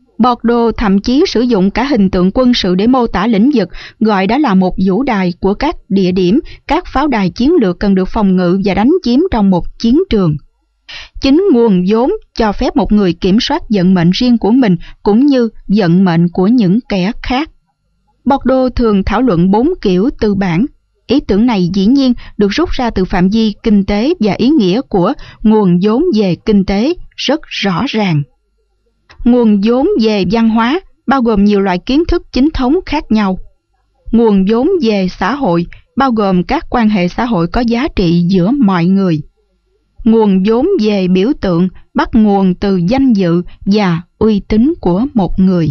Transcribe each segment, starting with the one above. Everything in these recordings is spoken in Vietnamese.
Bordeaux thậm chí sử dụng cả hình tượng quân sự để mô tả lĩnh vực, gọi đó là một vũ đài của các địa điểm, các pháo đài chiến lược cần được phòng ngự và đánh chiếm trong một chiến trường. Chính nguồn vốn cho phép một người kiểm soát vận mệnh riêng của mình cũng như vận mệnh của những kẻ khác. Bordeaux thường thảo luận 4 kiểu tư bản. Ý tưởng này dĩ nhiên được rút ra từ phạm vi kinh tế và ý nghĩa của nguồn vốn về kinh tế rất rõ ràng. Nguồn vốn về văn hóa bao gồm nhiều loại kiến thức chính thống khác nhau. Nguồn vốn về xã hội bao gồm các quan hệ xã hội có giá trị giữa mọi người. Nguồn vốn về biểu tượng bắt nguồn từ danh dự và uy tín của một người.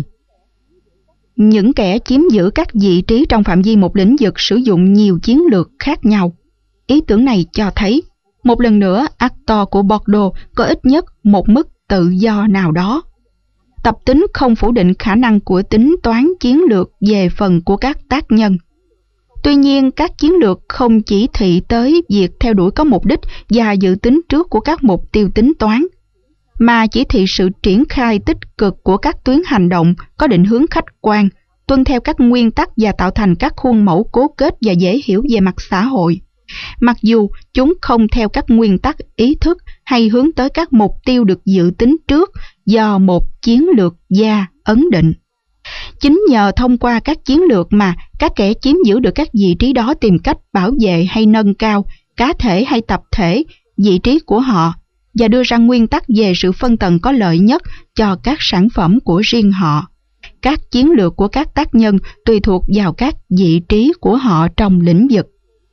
Những kẻ chiếm giữ các vị trí trong phạm vi một lĩnh vực sử dụng nhiều chiến lược khác nhau. Ý tưởng này cho thấy, một lần nữa, Actor của Bordeaux có ít nhất một mức tự do nào đó. Tập tính không phủ định khả năng của tính toán chiến lược về phần của các tác nhân. Tuy nhiên, các chiến lược không chỉ thị tới việc theo đuổi có mục đích và dự tính trước của các mục tiêu tính toán, mà chỉ thị sự triển khai tích cực của các tuyến hành động có định hướng khách quan, tuân theo các nguyên tắc và tạo thành các khuôn mẫu cố kết và dễ hiểu về mặt xã hội. Mặc dù chúng không theo các nguyên tắc ý thức hay hướng tới các mục tiêu được dự tính trước do một chiến lược gia ấn định. Chính nhờ thông qua các chiến lược mà các kẻ chiếm giữ được các vị trí đó tìm cách bảo vệ hay nâng cao, cá thể hay tập thể, vị trí của họ và đưa ra nguyên tắc về sự phân tầng có lợi nhất cho các sản phẩm của riêng họ. Các chiến lược của các tác nhân tùy thuộc vào các vị trí của họ trong lĩnh vực.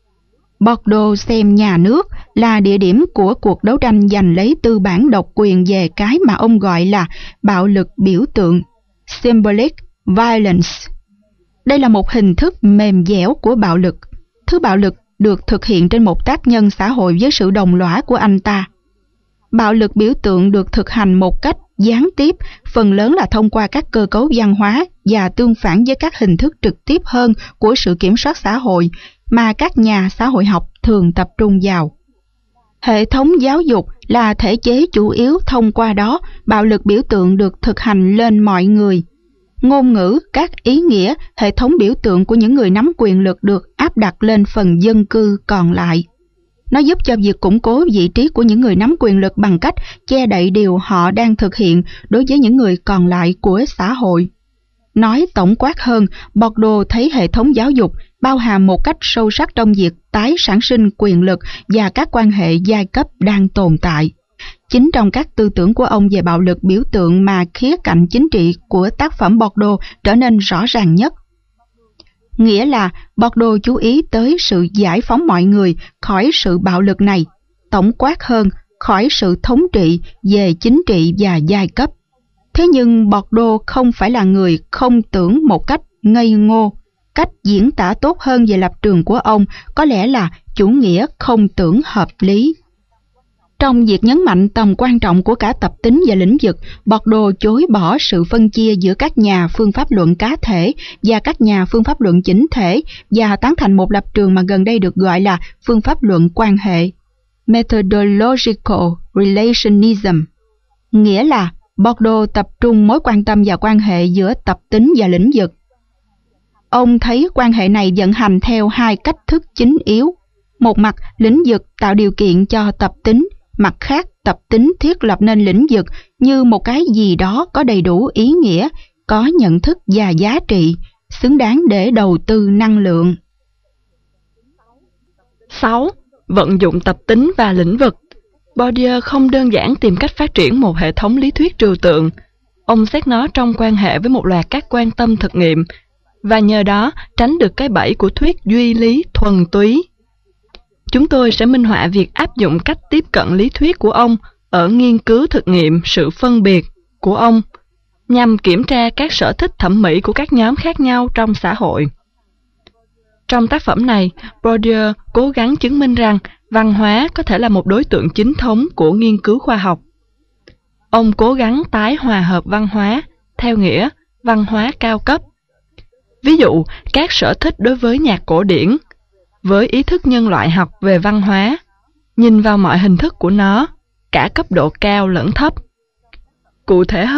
Bordeaux xem nhà nước là địa điểm của cuộc đấu tranh giành lấy tư bản độc quyền về cái mà ông gọi là bạo lực biểu tượng, symbolic violence. Đây là một hình thức mềm dẻo của bạo lực. Thứ bạo lực được thực hiện trên một tác nhân xã hội với sự đồng lõa của anh ta. Bạo lực biểu tượng được thực hành một cách gián tiếp, phần lớn là thông qua các cơ cấu văn hóa và tương phản với các hình thức trực tiếp hơn của sự kiểm soát xã hội mà các nhà xã hội học thường tập trung vào. Hệ thống giáo dục là thể chế chủ yếu thông qua đó, bạo lực biểu tượng được thực hành lên mọi người. Ngôn ngữ, các ý nghĩa, hệ thống biểu tượng của những người nắm quyền lực được áp đặt lên phần dân cư còn lại. Nó giúp cho việc củng cố vị trí của những người nắm quyền lực bằng cách che đậy điều họ đang thực hiện đối với những người còn lại của xã hội. Nói tổng quát hơn, Bordeaux thấy hệ thống giáo dục bao hàm một cách sâu sắc trong việc tái sản sinh quyền lực và các quan hệ giai cấp đang tồn tại. Chính trong các tư tưởng của ông về bạo lực biểu tượng mà khía cạnh chính trị của tác phẩm Bordeaux trở nên rõ ràng nhất. Nghĩa là Bordeaux chú ý tới sự giải phóng mọi người khỏi sự bạo lực này, tổng quát hơn khỏi sự thống trị về chính trị và giai cấp. Thế nhưng Bordeaux không phải là người không tưởng một cách ngây ngô. Cách diễn tả tốt hơn về lập trường của ông có lẽ là chủ nghĩa không tưởng hợp lý. Trong việc nhấn mạnh tầm quan trọng của cả tập tính và lĩnh vực, Bordeaux chối bỏ sự phân chia giữa các nhà phương pháp luận cá thể và các nhà phương pháp luận chỉnh thể và tán thành một lập trường mà gần đây được gọi là phương pháp luận quan hệ, methodological relationism. Nghĩa là Bordeaux tập trung mối quan tâm và quan hệ giữa tập tính và lĩnh vực. Ông thấy quan hệ này vận hành theo hai cách thức chính yếu. Một mặt, lĩnh vực tạo điều kiện cho tập tính, mặt khác, tập tính thiết lập nên lĩnh vực như một cái gì đó có đầy đủ ý nghĩa, có nhận thức và giá trị, xứng đáng để đầu tư năng lượng. 6. Vận dụng tập tính và lĩnh vực. Bourdieu không đơn giản tìm cách phát triển một hệ thống lý thuyết trừu tượng. Ông xét nó trong quan hệ với một loạt các quan tâm thực nghiệm, và nhờ đó tránh được cái bẫy của thuyết duy lý thuần túy. Chúng tôi sẽ minh họa việc áp dụng cách tiếp cận lý thuyết của ông ở nghiên cứu thực nghiệm sự phân biệt của ông, nhằm kiểm tra các sở thích thẩm mỹ của các nhóm khác nhau trong xã hội. Trong tác phẩm này, Bourdieu cố gắng chứng minh rằng văn hóa có thể là một đối tượng chính thống của nghiên cứu khoa học. Ông cố gắng tái hòa hợp văn hóa, theo nghĩa văn hóa cao cấp. Ví dụ, các sở thích đối với nhạc cổ điển, với ý thức nhân loại học về văn hóa, nhìn vào mọi hình thức của nó, cả cấp độ cao lẫn thấp. Cụ thể hơn,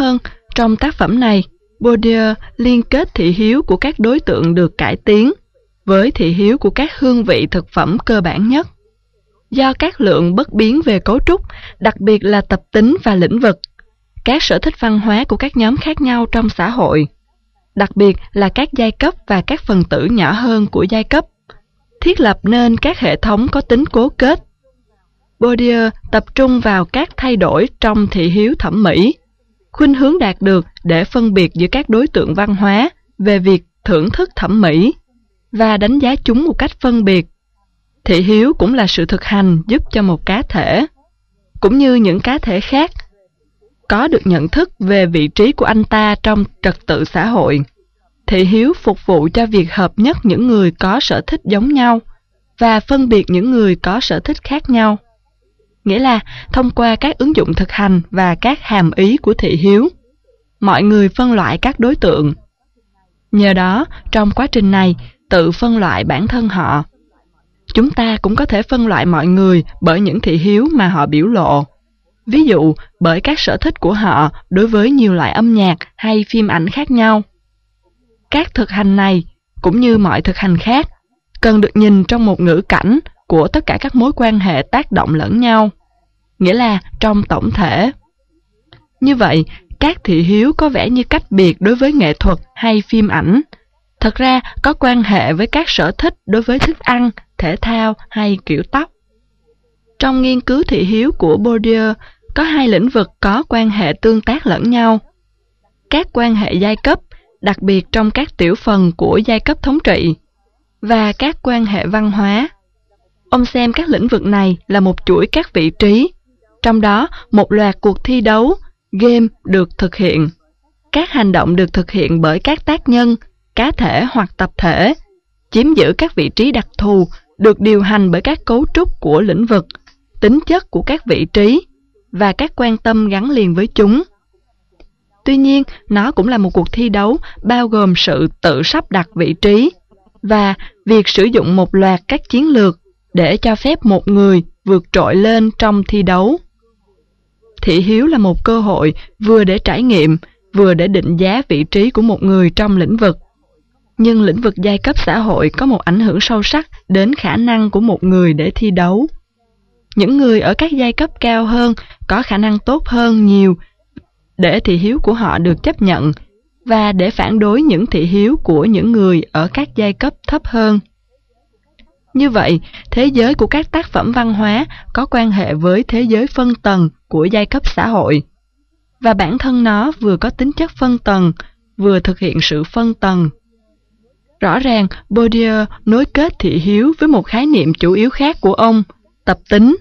Trong tác phẩm này, Bourdieu liên kết thị hiếu của các đối tượng được cải tiến với thị hiếu của các hương vị thực phẩm cơ bản nhất. Do các lượng bất biến về cấu trúc, đặc biệt là tập tính và lĩnh vực, các sở thích văn hóa của các nhóm khác nhau trong xã hội, đặc biệt là các giai cấp và các phần tử nhỏ hơn của giai cấp, thiết lập nên các hệ thống có tính cố kết. Bourdieu tập trung vào các thay đổi trong thị hiếu thẩm mỹ, khuynh hướng đạt được để phân biệt giữa các đối tượng văn hóa về việc thưởng thức thẩm mỹ và đánh giá chúng một cách phân biệt. Thị hiếu cũng là sự thực hành giúp cho một cá thể, cũng như những cá thể khác, có được nhận thức về vị trí của anh ta trong trật tự xã hội. Thị hiếu phục vụ cho việc hợp nhất những người có sở thích giống nhau và phân biệt những người có sở thích khác nhau. Nghĩa là thông qua các ứng dụng thực hành và các hàm ý của thị hiếu, mọi người phân loại các đối tượng. Nhờ đó, trong quá trình này, tự phân loại bản thân họ. Chúng ta cũng có thể phân loại mọi người bởi những thị hiếu mà họ biểu lộ. Ví dụ, bởi các sở thích của họ đối với nhiều loại âm nhạc hay phim ảnh khác nhau. Các thực hành này, cũng như mọi thực hành khác, cần được nhìn trong một ngữ cảnh của tất cả các mối quan hệ tác động lẫn nhau, nghĩa là trong tổng thể. Như vậy, các thị hiếu có vẻ như cách biệt đối với nghệ thuật hay phim ảnh, thật ra có quan hệ với các sở thích đối với thức ăn, thể thao hay kiểu tóc. Trong nghiên cứu thị hiếu của Bourdieu, có hai lĩnh vực có quan hệ tương tác lẫn nhau. Các quan hệ giai cấp, đặc biệt trong các tiểu phần của giai cấp thống trị, và các quan hệ văn hóa. Ông xem các lĩnh vực này là một chuỗi các vị trí, trong đó một loạt cuộc thi đấu, game được thực hiện. Các hành động được thực hiện bởi các tác nhân, cá thể hoặc tập thể, chiếm giữ các vị trí đặc thù, được điều hành bởi các cấu trúc của lĩnh vực, tính chất của các vị trí và các quan tâm gắn liền với chúng. Tuy nhiên, nó cũng là một cuộc thi đấu bao gồm sự tự sắp đặt vị trí và việc sử dụng một loạt các chiến lược để cho phép một người vượt trội lên trong thi đấu. Thị hiếu là một cơ hội vừa để trải nghiệm, vừa để định giá vị trí của một người trong lĩnh vực. Nhưng lĩnh vực giai cấp xã hội có một ảnh hưởng sâu sắc đến khả năng của một người để thi đấu. Những người ở các giai cấp cao hơn có khả năng tốt hơn nhiều để thị hiếu của họ được chấp nhận và để phản đối những thị hiếu của những người ở các giai cấp thấp hơn. Như vậy, thế giới của các tác phẩm văn hóa có quan hệ với thế giới phân tầng của giai cấp xã hội, và bản thân nó vừa có tính chất phân tầng, vừa thực hiện sự phân tầng. Rõ ràng, Bourdieu nối kết thị hiếu với một khái niệm chủ yếu khác của ông, tập tính.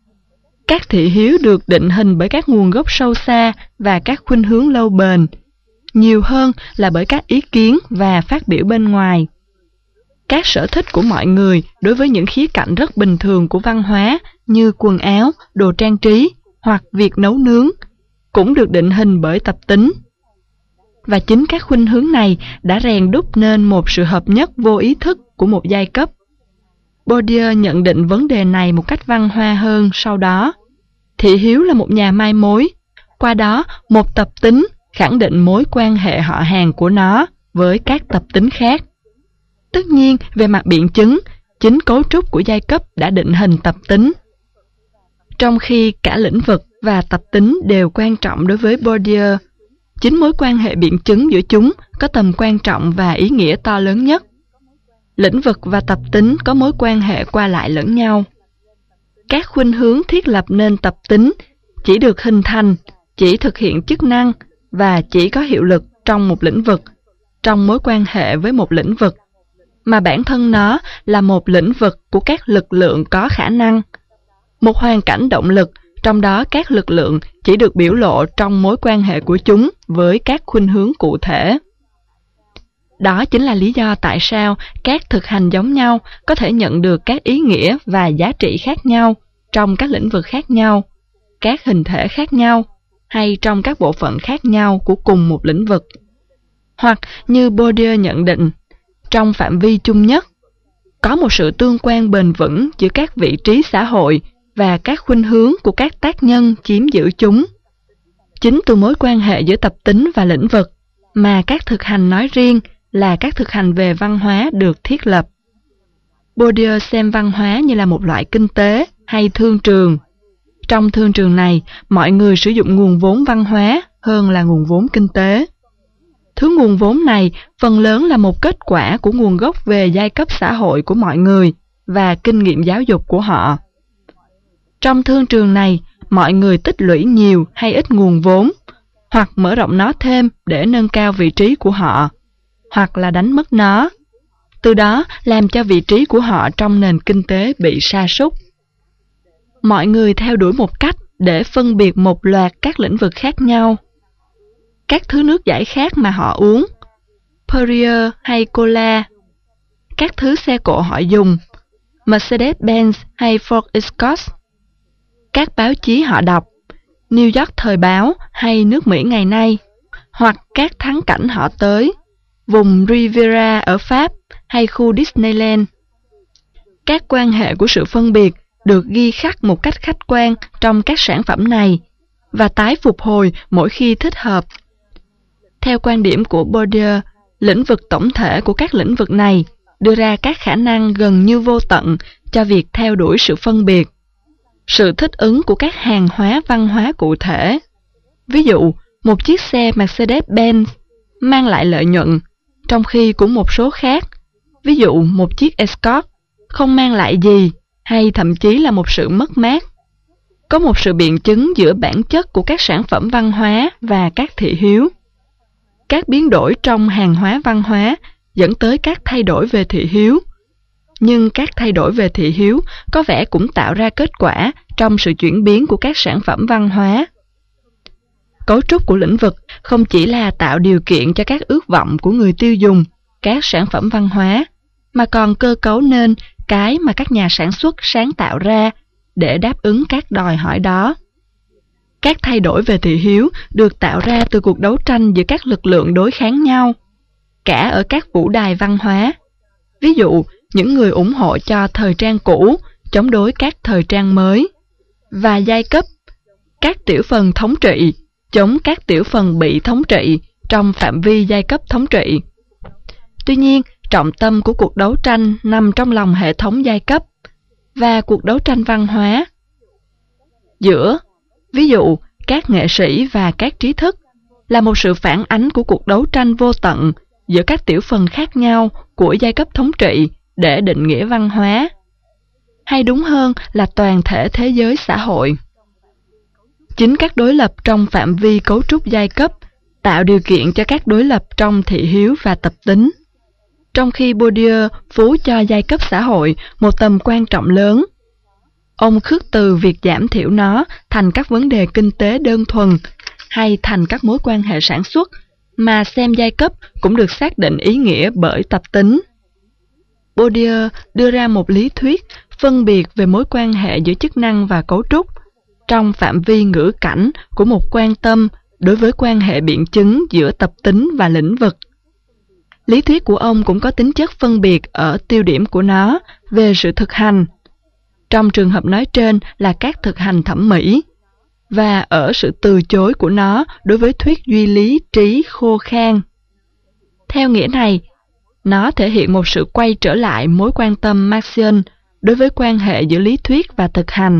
Các thị hiếu được định hình bởi các nguồn gốc sâu xa và các khuynh hướng lâu bền, nhiều hơn là bởi các ý kiến và phát biểu bên ngoài. Các sở thích của mọi người đối với những khía cạnh rất bình thường của văn hóa như quần áo, đồ trang trí hoặc việc nấu nướng cũng được định hình bởi tập tính. Và chính các khuynh hướng này đã rèn đúc nên một sự hợp nhất vô ý thức của một giai cấp. Bourdieu nhận định vấn đề này một cách văn hoa hơn sau đó. Thị hiếu là một nhà mai mối, qua đó một tập tính khẳng định mối quan hệ họ hàng của nó với các tập tính khác. Tất nhiên, về mặt biện chứng, chính cấu trúc của giai cấp đã định hình tập tính. Trong khi cả lĩnh vực và tập tính đều quan trọng đối với Bourdieu, chính mối quan hệ biện chứng giữa chúng có tầm quan trọng và ý nghĩa to lớn nhất. Lĩnh vực và tập tính có mối quan hệ qua lại lẫn nhau. Các khuynh hướng thiết lập nên tập tính chỉ được hình thành, chỉ thực hiện chức năng và chỉ có hiệu lực trong một lĩnh vực, trong mối quan hệ với một lĩnh vực, mà bản thân nó là một lĩnh vực của các lực lượng có khả năng. Một hoàn cảnh động lực, trong đó các lực lượng chỉ được biểu lộ trong mối quan hệ của chúng với các khuynh hướng cụ thể. Đó chính là lý do tại sao các thực hành giống nhau có thể nhận được các ý nghĩa và giá trị khác nhau trong các lĩnh vực khác nhau, các hình thể khác nhau, hay trong các bộ phận khác nhau của cùng một lĩnh vực. Hoặc như Bourdieu nhận định, trong phạm vi chung nhất, có một sự tương quan bền vững giữa các vị trí xã hội và các khuynh hướng của các tác nhân chiếm giữ chúng. Chính từ mối quan hệ giữa tập tính và lĩnh vực mà các thực hành nói riêng là các thực hành về văn hóa được thiết lập. Bourdieu xem văn hóa như là một loại kinh tế hay thương trường. Trong thương trường này, mọi người sử dụng nguồn vốn văn hóa hơn là nguồn vốn kinh tế. Thứ nguồn vốn này phần lớn là một kết quả của nguồn gốc về giai cấp xã hội của mọi người và kinh nghiệm giáo dục của họ. Trong thương trường này, mọi người tích lũy nhiều hay ít nguồn vốn, hoặc mở rộng nó thêm để nâng cao vị trí của họ, hoặc là đánh mất nó, từ đó làm cho vị trí của họ trong nền kinh tế bị sa sút. Mọi người theo đuổi một cách để phân biệt một loạt các lĩnh vực khác nhau. Các thứ nước giải khát mà họ uống, Perrier hay Cola, các thứ xe cộ họ dùng, Mercedes-Benz hay Ford Escort, các báo chí họ đọc, New York Thời báo hay nước Mỹ ngày nay, hoặc các thắng cảnh họ tới, vùng Riviera ở Pháp hay khu Disneyland. Các quan hệ của sự phân biệt được ghi khắc một cách khách quan trong các sản phẩm này và tái phục hồi mỗi khi thích hợp. Theo quan điểm của Bourdieu, lĩnh vực tổng thể của các lĩnh vực này đưa ra các khả năng gần như vô tận cho việc theo đuổi sự phân biệt, sự thích ứng của các hàng hóa văn hóa cụ thể. Ví dụ, một chiếc xe Mercedes-Benz mang lại lợi nhuận, trong khi của một số khác, ví dụ một chiếc Escort, không mang lại gì, hay thậm chí là một sự mất mát. Có một sự biện chứng giữa bản chất của các sản phẩm văn hóa và các thị hiếu. Các biến đổi trong hàng hóa văn hóa dẫn tới các thay đổi về thị hiếu, nhưng các thay đổi về thị hiếu có vẻ cũng tạo ra kết quả trong sự chuyển biến của các sản phẩm văn hóa. Cấu trúc của lĩnh vực không chỉ là tạo điều kiện cho các ước vọng của người tiêu dùng, các sản phẩm văn hóa, mà còn cơ cấu nên cái mà các nhà sản xuất sáng tạo ra để đáp ứng các đòi hỏi đó. Các thay đổi về thị hiếu được tạo ra từ cuộc đấu tranh giữa các lực lượng đối kháng nhau, cả ở các vũ đài văn hóa. Ví dụ, những người ủng hộ cho thời trang cũ chống đối các thời trang mới, và giai cấp, các tiểu phần thống trị chống các tiểu phần bị thống trị trong phạm vi giai cấp thống trị. Tuy nhiên, trọng tâm của cuộc đấu tranh nằm trong lòng hệ thống giai cấp và cuộc đấu tranh văn hóa giữa, ví dụ, các nghệ sĩ và các trí thức, là một sự phản ánh của cuộc đấu tranh vô tận giữa các tiểu phần khác nhau của giai cấp thống trị để định nghĩa văn hóa, hay đúng hơn là toàn thể thế giới xã hội. Chính các đối lập trong phạm vi cấu trúc giai cấp tạo điều kiện cho các đối lập trong thị hiếu và tập tính, trong khi Bourdieu phú cho giai cấp xã hội một tầm quan trọng lớn. Ông khước từ việc giảm thiểu nó thành các vấn đề kinh tế đơn thuần hay thành các mối quan hệ sản xuất, mà xem giai cấp cũng được xác định ý nghĩa bởi tập tính. Bourdieu đưa ra một lý thuyết phân biệt về mối quan hệ giữa chức năng và cấu trúc trong phạm vi ngữ cảnh của một quan tâm đối với quan hệ biện chứng giữa tập tính và lĩnh vực. Lý thuyết của ông cũng có tính chất phân biệt ở tiêu điểm của nó về sự thực hành, trong trường hợp nói trên là các thực hành thẩm mỹ, và ở sự từ chối của nó đối với thuyết duy lý trí khô khan. Theo nghĩa này, nó thể hiện một sự quay trở lại mối quan tâm Marxian đối với quan hệ giữa lý thuyết và thực hành.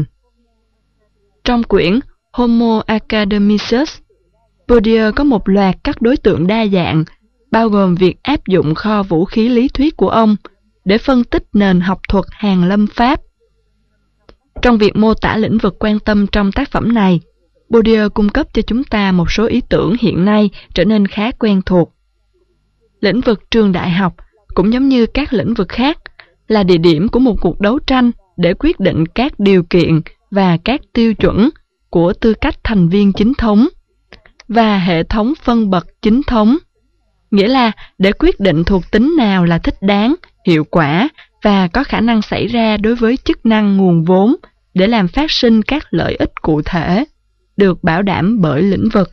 Trong quyển Homo Academicus, Bourdieu có một loạt các đối tượng đa dạng, bao gồm việc áp dụng kho vũ khí lý thuyết của ông để phân tích nền học thuật hàn lâm Pháp. Trong việc mô tả lĩnh vực quan tâm trong tác phẩm này, Bourdieu cung cấp cho chúng ta một số ý tưởng hiện nay trở nên khá quen thuộc. Lĩnh vực trường đại học, cũng giống như các lĩnh vực khác, là địa điểm của một cuộc đấu tranh để quyết định các điều kiện và các tiêu chuẩn của tư cách thành viên chính thống và hệ thống phân bậc chính thống, nghĩa là để quyết định thuộc tính nào là thích đáng, hiệu quả và có khả năng xảy ra đối với chức năng nguồn vốn để làm phát sinh các lợi ích cụ thể, được bảo đảm bởi lĩnh vực.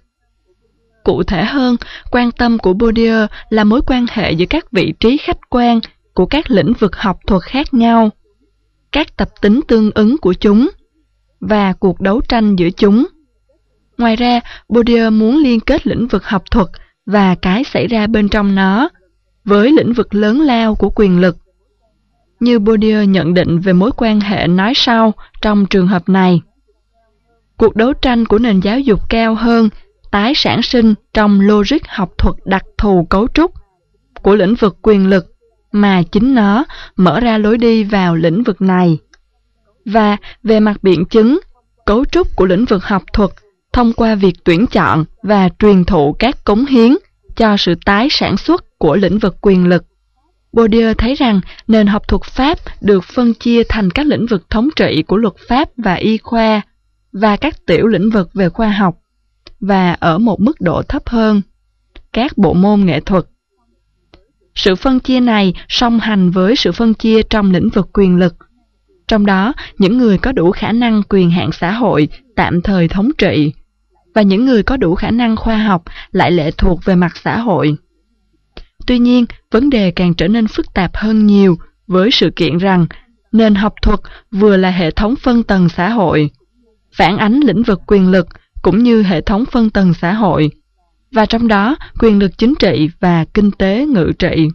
Cụ thể hơn, quan tâm của Bourdieu là mối quan hệ giữa các vị trí khách quan của các lĩnh vực học thuật khác nhau, các tập tính tương ứng của chúng, và cuộc đấu tranh giữa chúng. Ngoài ra, Bourdieu muốn liên kết lĩnh vực học thuật và cái xảy ra bên trong nó với lĩnh vực lớn lao của quyền lực. Như Bourdieu nhận định về mối quan hệ nói sau trong trường hợp này. Cuộc đấu tranh của nền giáo dục cao hơn tái sản sinh trong logic học thuật đặc thù cấu trúc của lĩnh vực quyền lực mà chính nó mở ra lối đi vào lĩnh vực này. Và về mặt biện chứng, cấu trúc của lĩnh vực học thuật thông qua việc tuyển chọn và truyền thụ các cống hiến cho sự tái sản xuất của lĩnh vực quyền lực. Bourdieu thấy rằng nền học thuật Pháp được phân chia thành các lĩnh vực thống trị của luật pháp và y khoa và các tiểu lĩnh vực về khoa học, và ở một mức độ thấp hơn, các bộ môn nghệ thuật. Sự phân chia này song hành với sự phân chia trong lĩnh vực quyền lực. Trong đó, những người có đủ khả năng quyền hạn xã hội tạm thời thống trị, và những người có đủ khả năng khoa học lại lệ thuộc về mặt xã hội. Tuy nhiên, vấn đề càng trở nên phức tạp hơn nhiều với sự kiện rằng nền học thuật vừa là hệ thống phân tầng xã hội, phản ánh lĩnh vực quyền lực cũng như hệ thống phân tầng xã hội, và trong đó quyền lực chính trị và kinh tế ngự trị,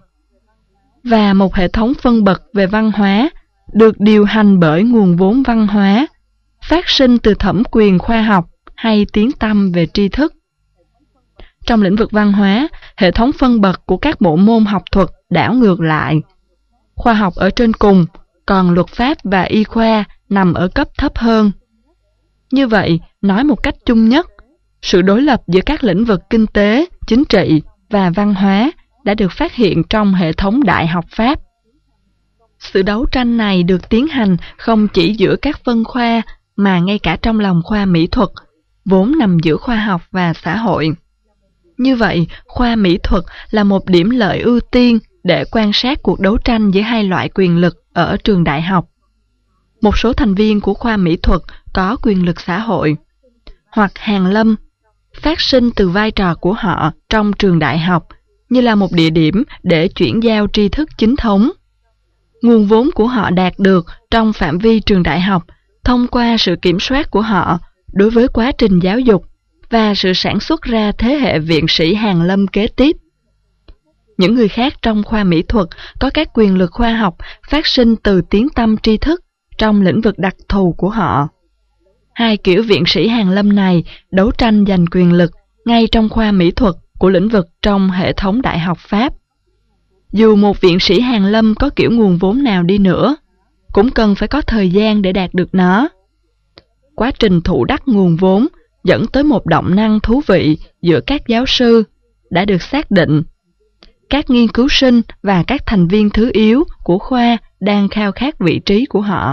và một hệ thống phân bậc về văn hóa được điều hành bởi nguồn vốn văn hóa, phát sinh từ thẩm quyền khoa học hay tiếng tăm về tri thức. Trong lĩnh vực văn hóa, hệ thống phân bậc của các bộ môn học thuật đảo ngược lại. Khoa học ở trên cùng, còn luật pháp và y khoa nằm ở cấp thấp hơn. Như vậy, nói một cách chung nhất, sự đối lập giữa các lĩnh vực kinh tế, chính trị và văn hóa đã được phát hiện trong hệ thống đại học Pháp. Sự đấu tranh này được tiến hành không chỉ giữa các phân khoa mà ngay cả trong lòng khoa mỹ thuật, vốn nằm giữa khoa học và xã hội. Như vậy, khoa mỹ thuật là một điểm lợi ưu tiên để quan sát cuộc đấu tranh giữa hai loại quyền lực ở trường đại học. Một số thành viên của khoa mỹ thuật có quyền lực xã hội, hoặc hàn lâm, phát sinh từ vai trò của họ trong trường đại học như là một địa điểm để chuyển giao tri thức chính thống. Nguồn vốn của họ đạt được trong phạm vi trường đại học thông qua sự kiểm soát của họ đối với quá trình giáo dục và sự sản xuất ra thế hệ viện sĩ hàn lâm kế tiếp. Những người khác trong khoa mỹ thuật có các quyền lực khoa học phát sinh từ tiếng tăm tri thức trong lĩnh vực đặc thù của họ. Hai kiểu viện sĩ hàn lâm này đấu tranh giành quyền lực ngay trong khoa mỹ thuật của lĩnh vực trong hệ thống đại học Pháp. Dù một viện sĩ hàn lâm có kiểu nguồn vốn nào đi nữa, cũng cần phải có thời gian để đạt được nó. Quá trình thụ đắc nguồn vốn dẫn tới một động năng thú vị giữa các giáo sư đã được xác định. Các nghiên cứu sinh và các thành viên thứ yếu của khoa đang khao khát vị trí của họ.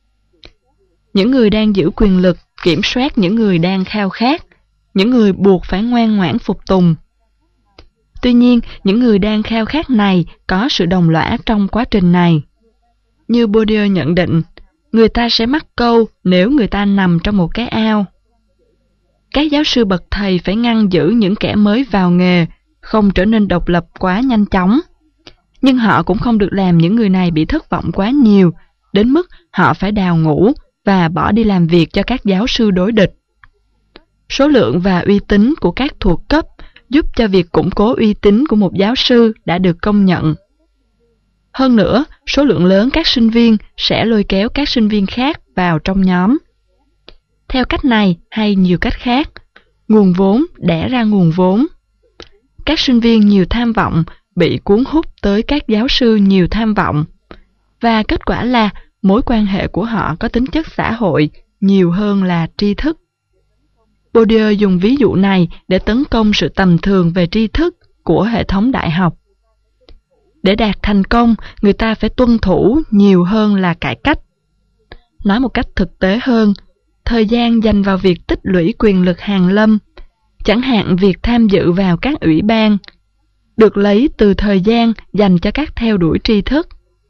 Những người đang giữ quyền lực kiểm soát những người đang khao khát, những người buộc phải ngoan ngoãn phục tùng. Tuy nhiên, những người đang khao khát này có sự đồng lõa trong quá trình này. Như Bourdieu nhận định, người ta sẽ mắc câu nếu người ta nằm trong một cái ao. Các giáo sư bậc thầy phải ngăn giữ những kẻ mới vào nghề, không trở nên độc lập quá nhanh chóng. Nhưng họ cũng không được làm những người này bị thất vọng quá nhiều, đến mức họ phải đào ngũ và bỏ đi làm việc cho các giáo sư đối địch. Số lượng và uy tín của các thuộc cấp giúp cho việc củng cố uy tín của một giáo sư đã được công nhận. Hơn nữa, số lượng lớn các sinh viên sẽ lôi kéo các sinh viên khác vào trong nhóm. Theo cách này hay nhiều cách khác, nguồn vốn đẻ ra nguồn vốn. Các sinh viên nhiều tham vọng bị cuốn hút tới các giáo sư nhiều tham vọng, và kết quả là mối quan hệ của họ có tính chất xã hội nhiều hơn là tri thức. Bourdieu dùng ví dụ này để tấn công sự tầm thường về tri thức của hệ thống đại học. Để đạt thành công, người ta phải tuân thủ nhiều hơn là cải cách. Nói một cách thực tế hơn, thời gian dành vào việc tích lũy quyền lực hàn lâm, chẳng hạn việc tham dự vào các ủy ban, được lấy từ thời gian dành cho các theo đuổi tri thức.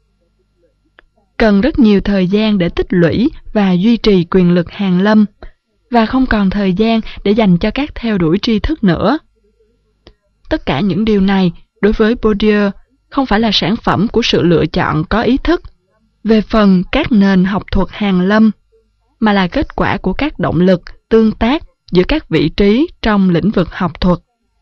Cần rất nhiều thời gian để tích lũy và duy trì quyền lực hàn lâm, và không còn thời gian để dành cho các theo đuổi tri thức nữa. Tất cả những điều này, đối với Bourdieu, không phải là sản phẩm của sự lựa chọn có ý thức về phần các nền học thuật hàn lâm, mà là kết quả của các động lực, tương tác giữa các vị trí trong lĩnh vực học thuật.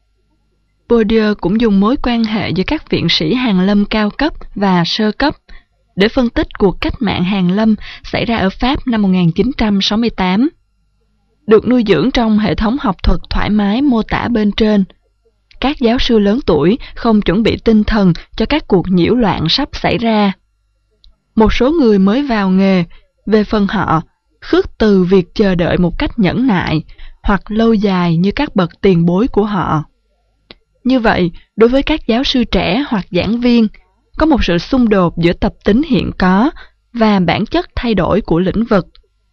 Bourdieu cũng dùng mối quan hệ giữa các viện sĩ hàn lâm cao cấp và sơ cấp để phân tích cuộc cách mạng hàn lâm xảy ra ở Pháp năm 1968. Được nuôi dưỡng trong hệ thống học thuật thoải mái mô tả bên trên, các giáo sư lớn tuổi không chuẩn bị tinh thần cho các cuộc nhiễu loạn sắp xảy ra. Một số người mới vào nghề, về phần họ, khước từ việc chờ đợi một cách nhẫn nại hoặc lâu dài như các bậc tiền bối của họ. Như vậy, đối với các giáo sư trẻ hoặc giảng viên, có một sự xung đột giữa tập tính hiện có và bản chất thay đổi của lĩnh vực.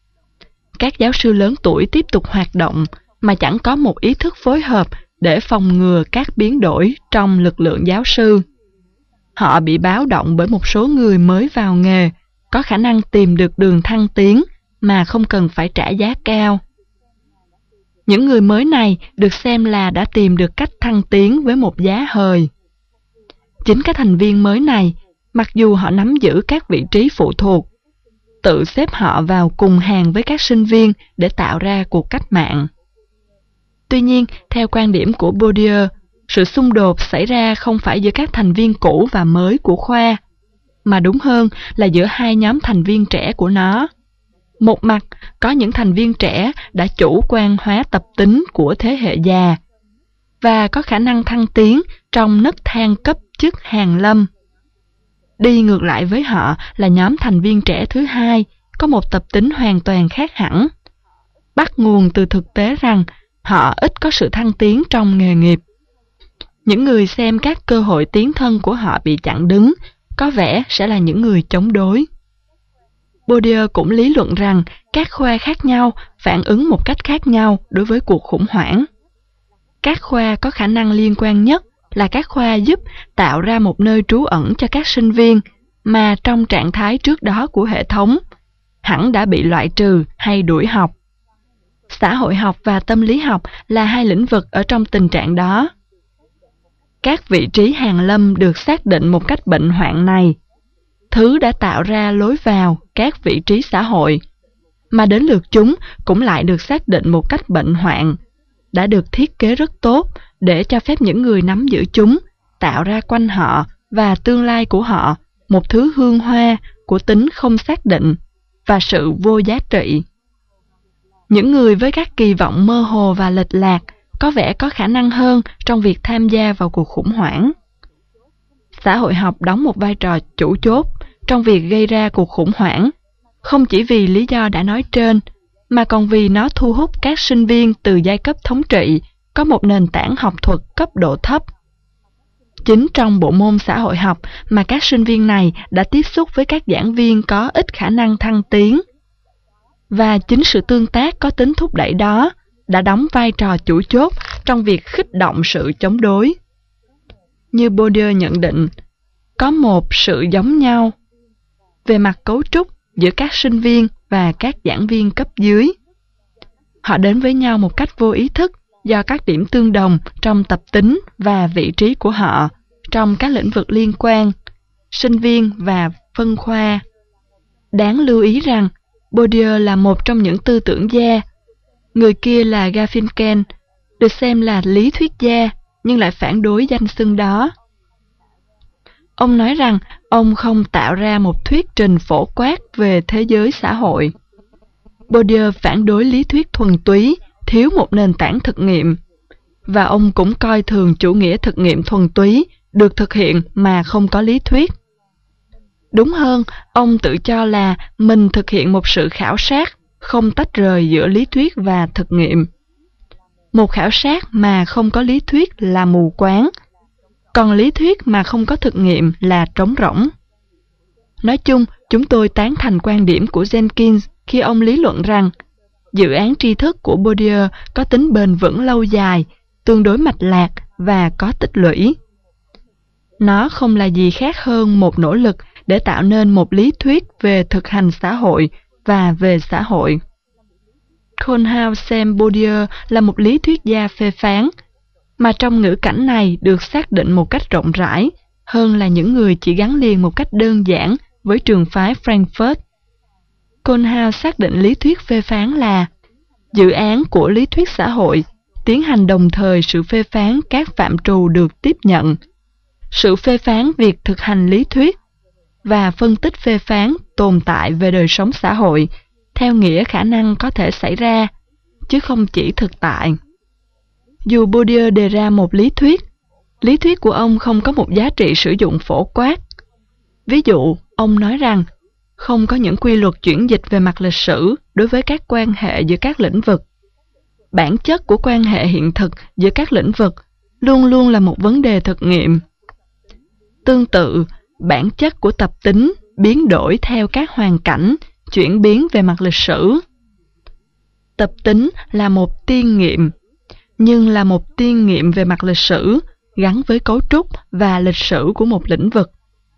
Các giáo sư lớn tuổi tiếp tục hoạt động mà chẳng có một ý thức phối hợp để phòng ngừa các biến đổi trong lực lượng giáo sư. Họ bị báo động bởi một số người mới vào nghề, có khả năng tìm được đường thăng tiến mà không cần phải trả giá cao. Những người mới này được xem là đã tìm được cách thăng tiến với một giá hời. Chính các thành viên mới này, mặc dù họ nắm giữ các vị trí phụ thuộc, tự xếp họ vào cùng hàng với các sinh viên để tạo ra cuộc cách mạng. Tuy nhiên, theo quan điểm của Bourdieu, sự xung đột xảy ra không phải giữa các thành viên cũ và mới của khoa, mà đúng hơn là giữa hai nhóm thành viên trẻ của nó. Một mặt, có những thành viên trẻ đã chủ quan hóa tập tính của thế hệ già và có khả năng thăng tiến trong nấc thang cấp chức hàn lâm. Đi ngược lại với họ là nhóm thành viên trẻ thứ hai, có một tập tính hoàn toàn khác hẳn, bắt nguồn từ thực tế rằng họ ít có sự thăng tiến trong nghề nghiệp. Những người xem các cơ hội tiến thân của họ bị chặn đứng, có vẻ sẽ là những người chống đối. Bourdieu cũng lý luận rằng các khoa khác nhau phản ứng một cách khác nhau đối với cuộc khủng hoảng. Các khoa có khả năng liên quan nhất là các khoa giúp tạo ra một nơi trú ẩn cho các sinh viên mà trong trạng thái trước đó của hệ thống hẳn đã bị loại trừ hay đuổi học. Xã hội học và tâm lý học là hai lĩnh vực ở trong tình trạng đó. Các vị trí hàn lâm được xác định một cách bệnh hoạn này, thứ đã tạo ra lối vào các vị trí xã hội, mà đến lượt chúng cũng lại được xác định một cách bệnh hoạn, đã được thiết kế rất tốt để cho phép những người nắm giữ chúng tạo ra quanh họ và tương lai của họ một thứ hương hoa của tính không xác định và sự vô giá trị. Những người với các kỳ vọng mơ hồ và lệch lạc có vẻ có khả năng hơn trong việc tham gia vào cuộc khủng hoảng. Xã hội học đóng một vai trò chủ chốt trong việc gây ra cuộc khủng hoảng, không chỉ vì lý do đã nói trên, mà còn vì nó thu hút các sinh viên từ giai cấp thống trị có một nền tảng học thuật cấp độ thấp. Chính trong bộ môn xã hội học mà các sinh viên này đã tiếp xúc với các giảng viên có ít khả năng thăng tiến. Và chính sự tương tác có tính thúc đẩy đó đã đóng vai trò chủ chốt trong việc khích động sự chống đối. Như Bourdieu nhận định, có một sự giống nhau về mặt cấu trúc giữa các sinh viên và các giảng viên cấp dưới. Họ đến với nhau một cách vô ý thức do các điểm tương đồng trong tập tính và vị trí của họ trong các lĩnh vực liên quan, sinh viên và phân khoa. Đáng lưu ý rằng, Bourdieu là một trong những tư tưởng gia. Người kia là Garfinkel, được xem là lý thuyết gia, nhưng lại phản đối danh xưng đó. Ông nói rằng ông không tạo ra một thuyết trình phổ quát về thế giới xã hội. Bourdieu phản đối lý thuyết thuần túy, thiếu một nền tảng thực nghiệm, và ông cũng coi thường chủ nghĩa thực nghiệm thuần túy được thực hiện mà không có lý thuyết. Đúng hơn, ông tự cho là mình thực hiện một sự khảo sát không tách rời giữa lý thuyết và thực nghiệm. Một khảo sát mà không có lý thuyết là mù quáng, còn lý thuyết mà không có thực nghiệm là trống rỗng. Nói chung, chúng tôi tán thành quan điểm của Jenkins khi ông lý luận rằng dự án tri thức của Bourdieu có tính bền vững lâu dài, tương đối mạch lạc và có tích lũy. Nó không là gì khác hơn một nỗ lực để tạo nên một lý thuyết về thực hành xã hội và về xã hội. Kohlhaas xem Bourdieu là một lý thuyết gia phê phán, mà trong ngữ cảnh này được xác định một cách rộng rãi hơn là những người chỉ gắn liền một cách đơn giản với trường phái Frankfurt. Kohlhaas xác định lý thuyết phê phán là Dự án của lý thuyết xã hội tiến hành đồng thời sự phê phán các phạm trù được tiếp nhận, sự phê phán việc thực hành lý thuyết và phân tích phê phán tồn tại về đời sống xã hội theo nghĩa khả năng có thể xảy ra, chứ không chỉ thực tại. Dù Bourdieu đề ra một lý thuyết của ông không có một giá trị sử dụng phổ quát. Ví dụ, ông nói rằng không có những quy luật chuyển dịch về mặt lịch sử đối với các quan hệ giữa các lĩnh vực. Bản chất của quan hệ hiện thực giữa các lĩnh vực luôn luôn là một vấn đề thực nghiệm. Tương tự, bản chất của tập tính biến đổi theo các hoàn cảnh, chuyển biến về mặt lịch sử. Tập tính là một tiên nghiệm, nhưng là một tiên nghiệm về mặt lịch sử gắn với cấu trúc và lịch sử của một lĩnh vực.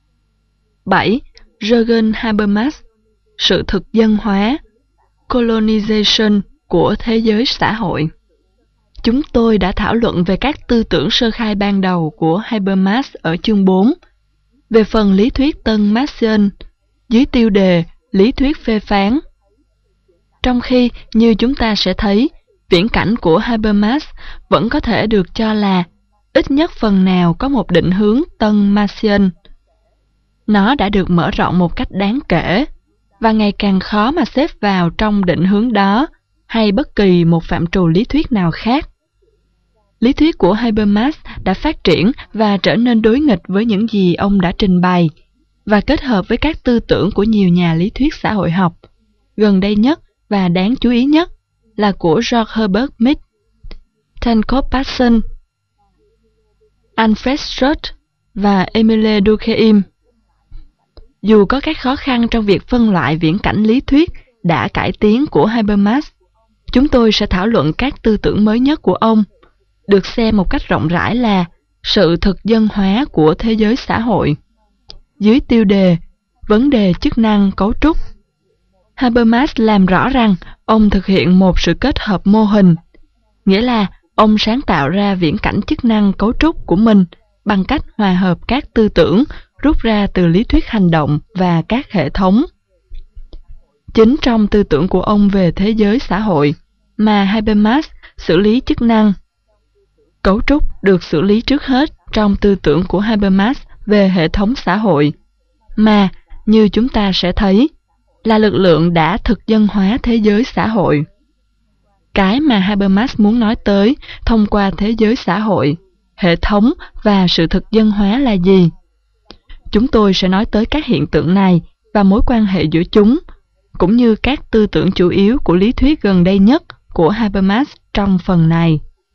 7. Jürgen Habermas, sự thực dân hóa, colonization của thế giới xã hội. Chúng tôi đã thảo luận về các tư tưởng sơ khai ban đầu của Habermas ở chương 4, về phần lý thuyết tân Marxian, dưới tiêu đề lý thuyết phê phán. Trong khi, như chúng ta sẽ thấy, viễn cảnh của Habermas vẫn có thể được cho là ít nhất phần nào có một định hướng tân Marxian. Nó đã được mở rộng một cách đáng kể, và ngày càng khó mà xếp vào trong định hướng đó hay bất kỳ một phạm trù lý thuyết nào khác. Lý thuyết của Habermas đã phát triển và trở nên đối nghịch với những gì ông đã trình bày, và kết hợp với các tư tưởng của nhiều nhà lý thuyết xã hội học. Gần đây nhất và đáng chú ý nhất là của George Herbert Mead, Tancred Parsons, Alfred Strutt và Émile Durkheim. Dù có các khó khăn trong việc phân loại viễn cảnh lý thuyết đã cải tiến của Habermas, chúng tôi sẽ thảo luận các tư tưởng mới nhất của ông, được xem một cách rộng rãi là sự thực dân hóa của thế giới xã hội, dưới tiêu đề vấn đề chức năng cấu trúc. Habermas làm rõ rằng ông thực hiện một sự kết hợp mô hình, nghĩa là ông sáng tạo ra viễn cảnh chức năng cấu trúc của mình bằng cách hòa hợp các tư tưởng rút ra từ lý thuyết hành động và các hệ thống. Chính trong tư tưởng của ông về thế giới xã hội mà Habermas xử lý chức năng. Cấu trúc được xử lý trước hết trong tư tưởng của Habermas về hệ thống xã hội, mà, như chúng ta sẽ thấy, là lực lượng đã thực dân hóa thế giới xã hội. Cái mà Habermas muốn nói tới thông qua thế giới xã hội, hệ thống và sự thực dân hóa là gì? Chúng tôi sẽ nói tới các hiện tượng này và mối quan hệ giữa chúng, cũng như các tư tưởng chủ yếu của lý thuyết gần đây nhất của Habermas trong phần này.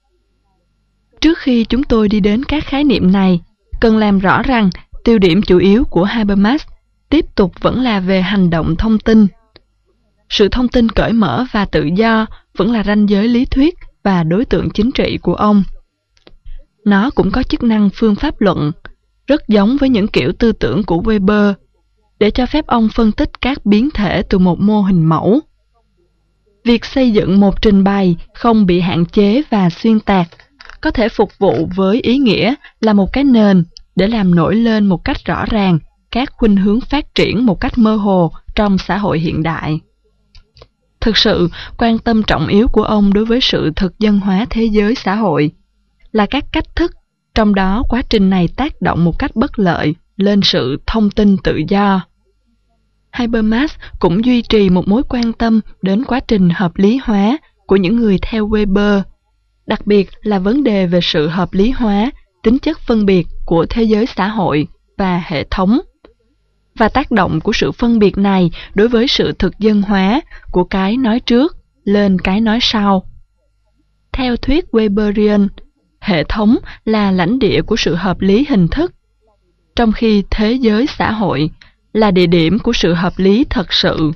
Trước khi chúng tôi đi đến các khái niệm này, cần làm rõ rằng tiêu điểm chủ yếu của Habermas tiếp tục vẫn là về hành động thông tin. Sự thông tin cởi mở và tự do vẫn là ranh giới lý thuyết và đối tượng chính trị của ông. Nó cũng có chức năng phương pháp luận, rất giống với những kiểu tư tưởng của Weber, để cho phép ông phân tích các biến thể từ một mô hình mẫu. Việc xây dựng một trình bày không bị hạn chế và xuyên tạc có thể phục vụ với ý nghĩa là một cái nền để làm nổi lên một cách rõ ràng các khuynh hướng phát triển một cách mơ hồ trong xã hội hiện đại. Thực sự, quan tâm trọng yếu của ông đối với sự thực dân hóa thế giới xã hội là các cách thức, trong đó quá trình này tác động một cách bất lợi lên sự thông tin tự do. Habermas cũng duy trì một mối quan tâm đến quá trình hợp lý hóa của những người theo Weber, đặc biệt là vấn đề về sự hợp lý hóa tính chất phân biệt của thế giới xã hội và hệ thống, và tác động của sự phân biệt này đối với sự thực dân hóa của cái nói trước lên cái nói sau. Theo thuyết Weberian, hệ thống là lãnh địa của sự hợp lý hình thức, trong khi thế giới xã hội là địa điểm của sự hợp lý thật sự.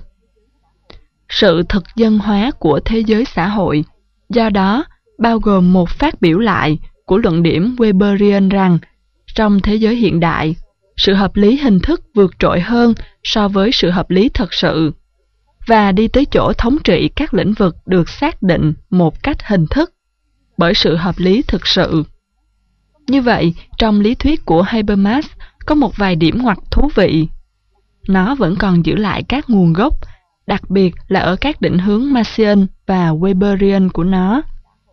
Sự thực dân hóa của thế giới xã hội, do đó, bao gồm một phát biểu lại của luận điểm Weberian rằng trong thế giới hiện đại, sự hợp lý hình thức vượt trội hơn so với sự hợp lý thật sự, và đi tới chỗ thống trị các lĩnh vực được xác định một cách hình thức bởi sự hợp lý thực sự. Như vậy, trong lý thuyết của Habermas có một vài điểm ngoặt thú vị. Nó vẫn còn giữ lại các nguồn gốc, đặc biệt là ở các định hướng Marxian và Weberian của nó.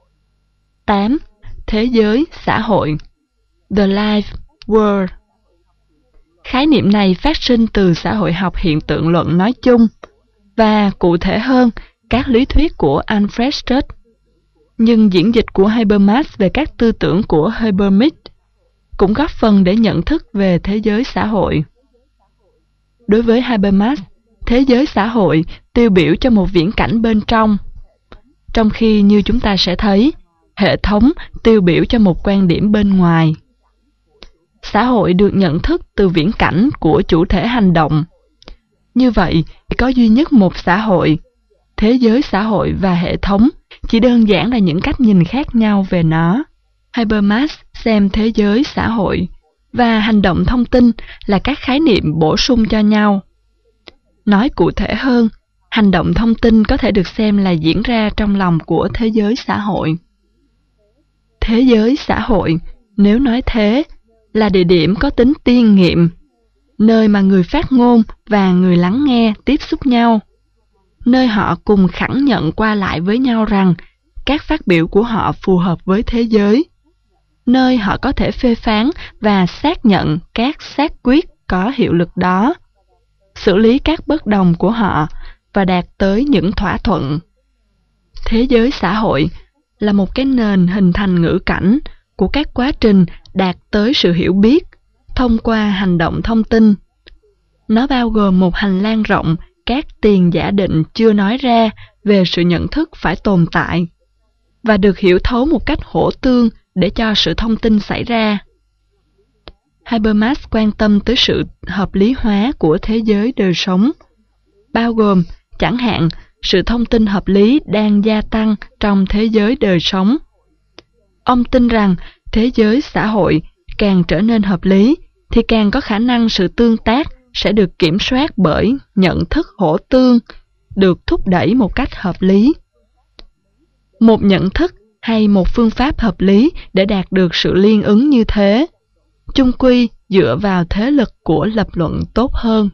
8. Thế giới xã hội, The Life World. Khái niệm này phát sinh từ xã hội học hiện tượng luận nói chung, và cụ thể hơn, các lý thuyết của Alfred Studd. Nhưng diễn dịch của Habermas về các tư tưởng của Habermas cũng góp phần để nhận thức về thế giới xã hội. Đối với Habermas, thế giới xã hội tiêu biểu cho một viễn cảnh bên trong khi như chúng ta sẽ thấy, hệ thống tiêu biểu cho một quan điểm bên ngoài. Xã hội được nhận thức từ viễn cảnh của chủ thể hành động. Như vậy, có duy nhất một xã hội. Thế giới xã hội và hệ thống chỉ đơn giản là những cách nhìn khác nhau về nó. Habermas xem thế giới xã hội và hành động thông tin là các khái niệm bổ sung cho nhau. Nói cụ thể hơn, hành động thông tin có thể được xem là diễn ra trong lòng của thế giới xã hội. Thế giới xã hội, nếu nói thế, là địa điểm có tính tiên nghiệm, nơi mà người phát ngôn và người lắng nghe tiếp xúc nhau, nơi họ cùng khẳng nhận qua lại với nhau rằng các phát biểu của họ phù hợp với thế giới, nơi họ có thể phê phán và xác nhận các xác quyết có hiệu lực đó, xử lý các bất đồng của họ và đạt tới những thỏa thuận. Thế giới xã hội là một cái nền hình thành ngữ cảnh của các quá trình đạt tới sự hiểu biết thông qua hành động thông tin. Nó bao gồm một hành lang rộng các tiền giả định chưa nói ra về sự nhận thức phải tồn tại và được hiểu thấu một cách hỗ tương để cho sự thông tin xảy ra. Habermas quan tâm tới sự hợp lý hóa của thế giới đời sống, bao gồm, chẳng hạn, sự thông tin hợp lý đang gia tăng trong thế giới đời sống. Ông tin rằng thế giới xã hội càng trở nên hợp lý thì càng có khả năng sự tương tác sẽ được kiểm soát bởi nhận thức hỗ tương, được thúc đẩy một cách hợp lý. Một nhận thức hay một phương pháp hợp lý để đạt được sự liên ứng như thế, chung quy dựa vào thế lực của lập luận tốt hơn.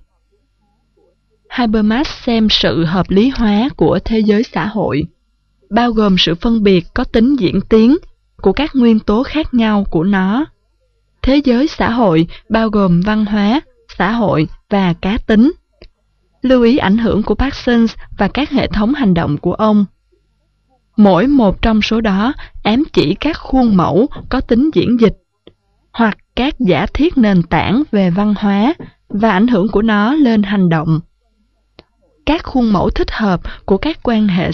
Habermas xem sự hợp lý hóa của thế giới xã hội, bao gồm sự phân biệt có tính diễn tiến của các nguyên tố khác nhau của nó. Thế giới xã hội bao gồm văn hóa, xã hội và cá tính. Lưu ý ảnh hưởng của Parsons và các hệ thống hành động của ông. Mỗi một trong số đó ám chỉ các khuôn mẫu có tính diễn dịch, hoặc các giả thiết nền tảng về văn hóa và ảnh hưởng của nó lên hành động. Các khuôn mẫu thích hợp của các quan hệ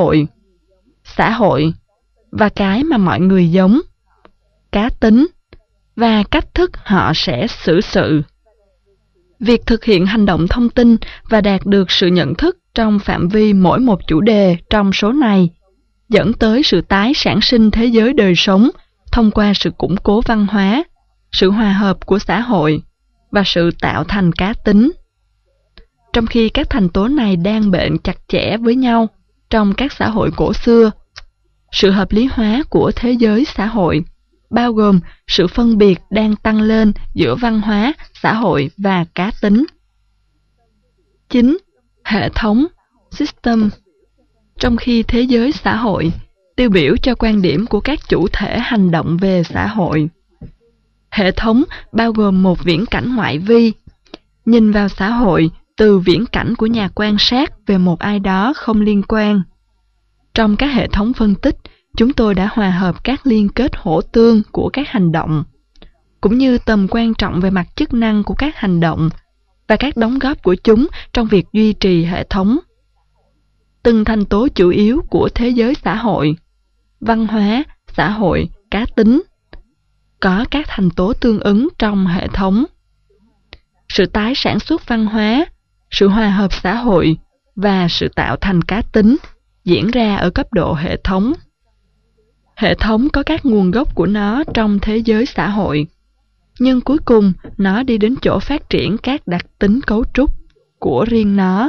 xã hội và cái mà mọi người giống, cá tính và cách thức họ sẽ xử sự. Việc thực hiện hành động thông tin và đạt được sự nhận thức trong phạm vi mỗi một chủ đề trong số này dẫn tới sự tái sản sinh thế giới đời sống thông qua sự củng cố văn hóa, sự hòa hợp của xã hội và sự tạo thành cá tính. Trong khi các thành tố này đang bệnh chặt chẽ với nhau trong các xã hội cổ xưa, sự hợp lý hóa của thế giới xã hội bao gồm sự phân biệt đang tăng lên giữa văn hóa, xã hội và cá tính. 9. Hệ thống, system. Trong khi thế giới xã hội tiêu biểu cho quan điểm của các chủ thể hành động về xã hội, hệ thống bao gồm một viễn cảnh ngoại vi, nhìn vào xã hội từ viễn cảnh của nhà quan sát về một ai đó không liên quan. Trong các hệ thống phân tích, chúng tôi đã hòa hợp các liên kết hỗ tương của các hành động, cũng như tầm quan trọng về mặt chức năng của các hành động và các đóng góp của chúng trong việc duy trì hệ thống. Từng thành tố chủ yếu của thế giới xã hội, văn hóa, xã hội, cá tính, có các thành tố tương ứng trong hệ thống. Sự tái sản xuất văn hóa, sự hòa hợp xã hội và sự tạo thành cá tính diễn ra ở cấp độ hệ thống. Hệ thống có các nguồn gốc của nó trong thế giới xã hội, nhưng cuối cùng nó đi đến chỗ phát triển các đặc tính cấu trúc của riêng nó.